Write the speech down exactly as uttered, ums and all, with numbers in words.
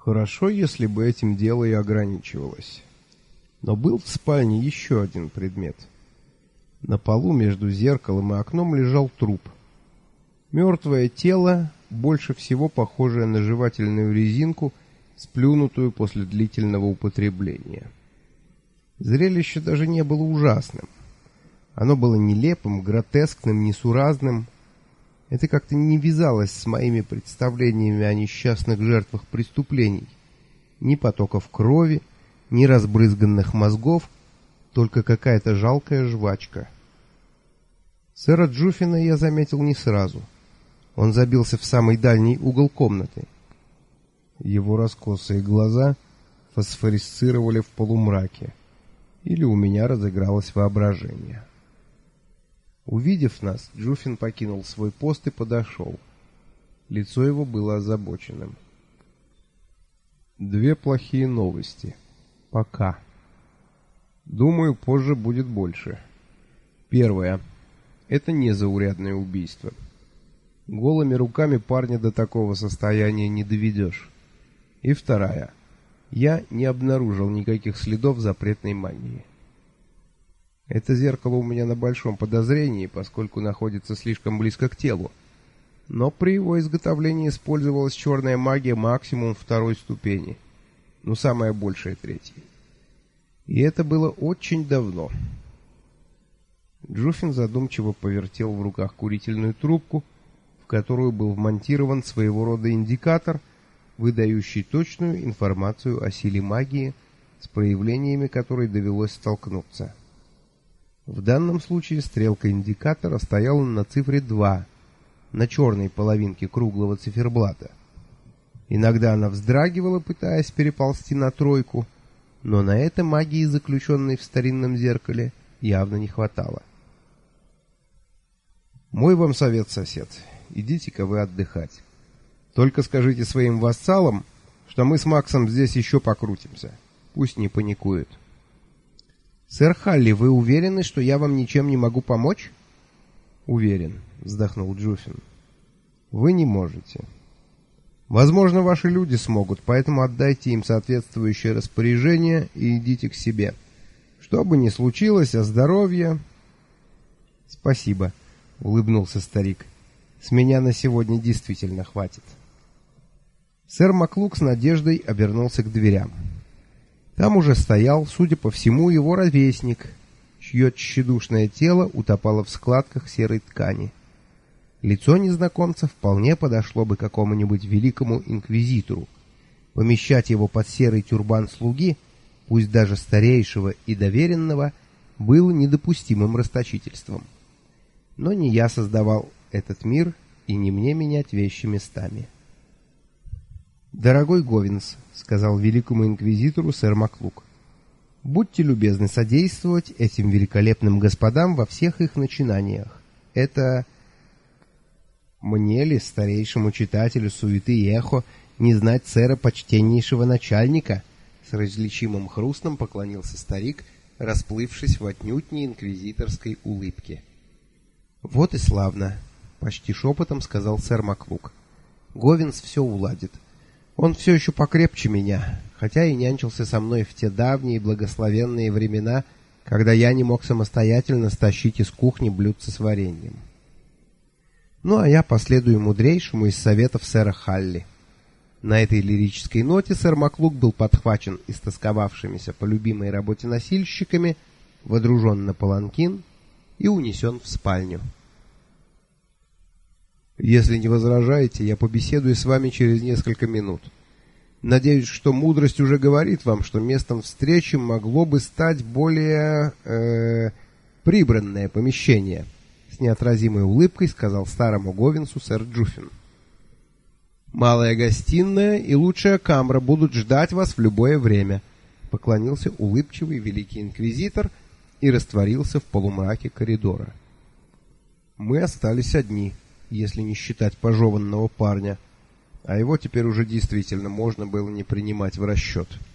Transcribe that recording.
Хорошо, если бы этим дело и ограничивалось. Но был в спальне еще один предмет. На полу между зеркалом и окном лежал труп. Мертвое тело, больше всего похожее на жевательную резинку, сплюнутую после длительного употребления. Зрелище даже не было ужасным. Оно было нелепым, гротескным, несуразным. Это как-то не вязалось с моими представлениями о несчастных жертвах преступлений. Ни потоков крови, ни разбрызганных мозгов, только какая-то жалкая жвачка. Сэра Джуффина я заметил не сразу. Он забился в самый дальний угол комнаты. Его раскосые глаза фосфорисцировали в полумраке. Или у меня разыгралось воображение. Увидев нас, Джуффин покинул свой пост и подошел. Лицо его было озабоченным. Две плохие новости. Пока. Думаю, позже будет больше. Первое. Это не заурядное убийство. Голыми руками парня до такого состояния не доведешь. И вторая. Я не обнаружил никаких следов запретной магии. Это зеркало у меня на большом подозрении, поскольку находится слишком близко к телу. Но при его изготовлении использовалась черная магия максимум второй ступени. Ну, самая большая третьей. И это было очень давно. Джуффин задумчиво повертел в руках курительную трубку, в которую был вмонтирован своего рода индикатор, выдающий точную информацию о силе магии, с проявлениями которой довелось столкнуться. В данном случае стрелка индикатора стояла на цифре два, на черной половинке круглого циферблата. Иногда она вздрагивала, пытаясь переползти на тройку, но на это магии, заключенной в старинном зеркале, явно не хватало. Мой вам совет, сосед, идите-ка вы отдыхать. Только скажите своим вассалам, что мы с Максом здесь еще покрутимся. Пусть не паникуют. «Сэр Халли, вы уверены, что я вам ничем не могу помочь?» «Уверен», — вздохнул Джуффин. «Вы не можете. Возможно, ваши люди смогут, поэтому отдайте им соответствующее распоряжение и идите к себе. Что бы ни случилось, а здоровье...» «Спасибо», — улыбнулся старик. «С меня на сегодня действительно хватит». Сэр Маклук с надеждой обернулся к дверям. Там уже стоял, судя по всему, его ровесник, чье тщедушное тело утопало в складках серой ткани. Лицо незнакомца вполне подошло бы какому-нибудь великому инквизитору. Помещать его под серый тюрбан слуги, пусть даже старейшего и доверенного, было недопустимым расточительством. Но не я создавал этот мир, и не мне менять вещи местами. «Дорогой Говинс», — сказал великому инквизитору сэр Маклук, — «будьте любезны содействовать этим великолепным господам во всех их начинаниях. Это...» «Мне ли, старейшему читателю суеты и эхо, не знать сэра почтеннейшего начальника?» С различимым хрустом поклонился старик, расплывшись в отнюдь не инквизиторской улыбке. «Вот и славно», — почти шепотом сказал сэр Маклук. «Говинс все уладит. Он все еще покрепче меня, хотя и нянчился со мной в те давние благословенные времена, когда я не мог самостоятельно стащить из кухни блюдце с вареньем. Ну, а я последую мудрейшему из советов сэра Халли». На этой лирической ноте сэр Маклук был подхвачен истосковавшимися по любимой работе носильщиками, водружен на паланкин и унесен в спальню. «Если не возражаете, я побеседую с вами через несколько минут. Надеюсь, что мудрость уже говорит вам, что местом встречи могло бы стать более... Э, прибранное помещение», — с неотразимой улыбкой сказал старому Говинсу сэр Джуффин. «Малая гостиная и лучшая камра будут ждать вас в любое время», — поклонился улыбчивый великий инквизитор и растворился в полумраке коридора. Мы остались одни, если не считать пожеванного парня, а его теперь уже действительно можно было не принимать в расчет.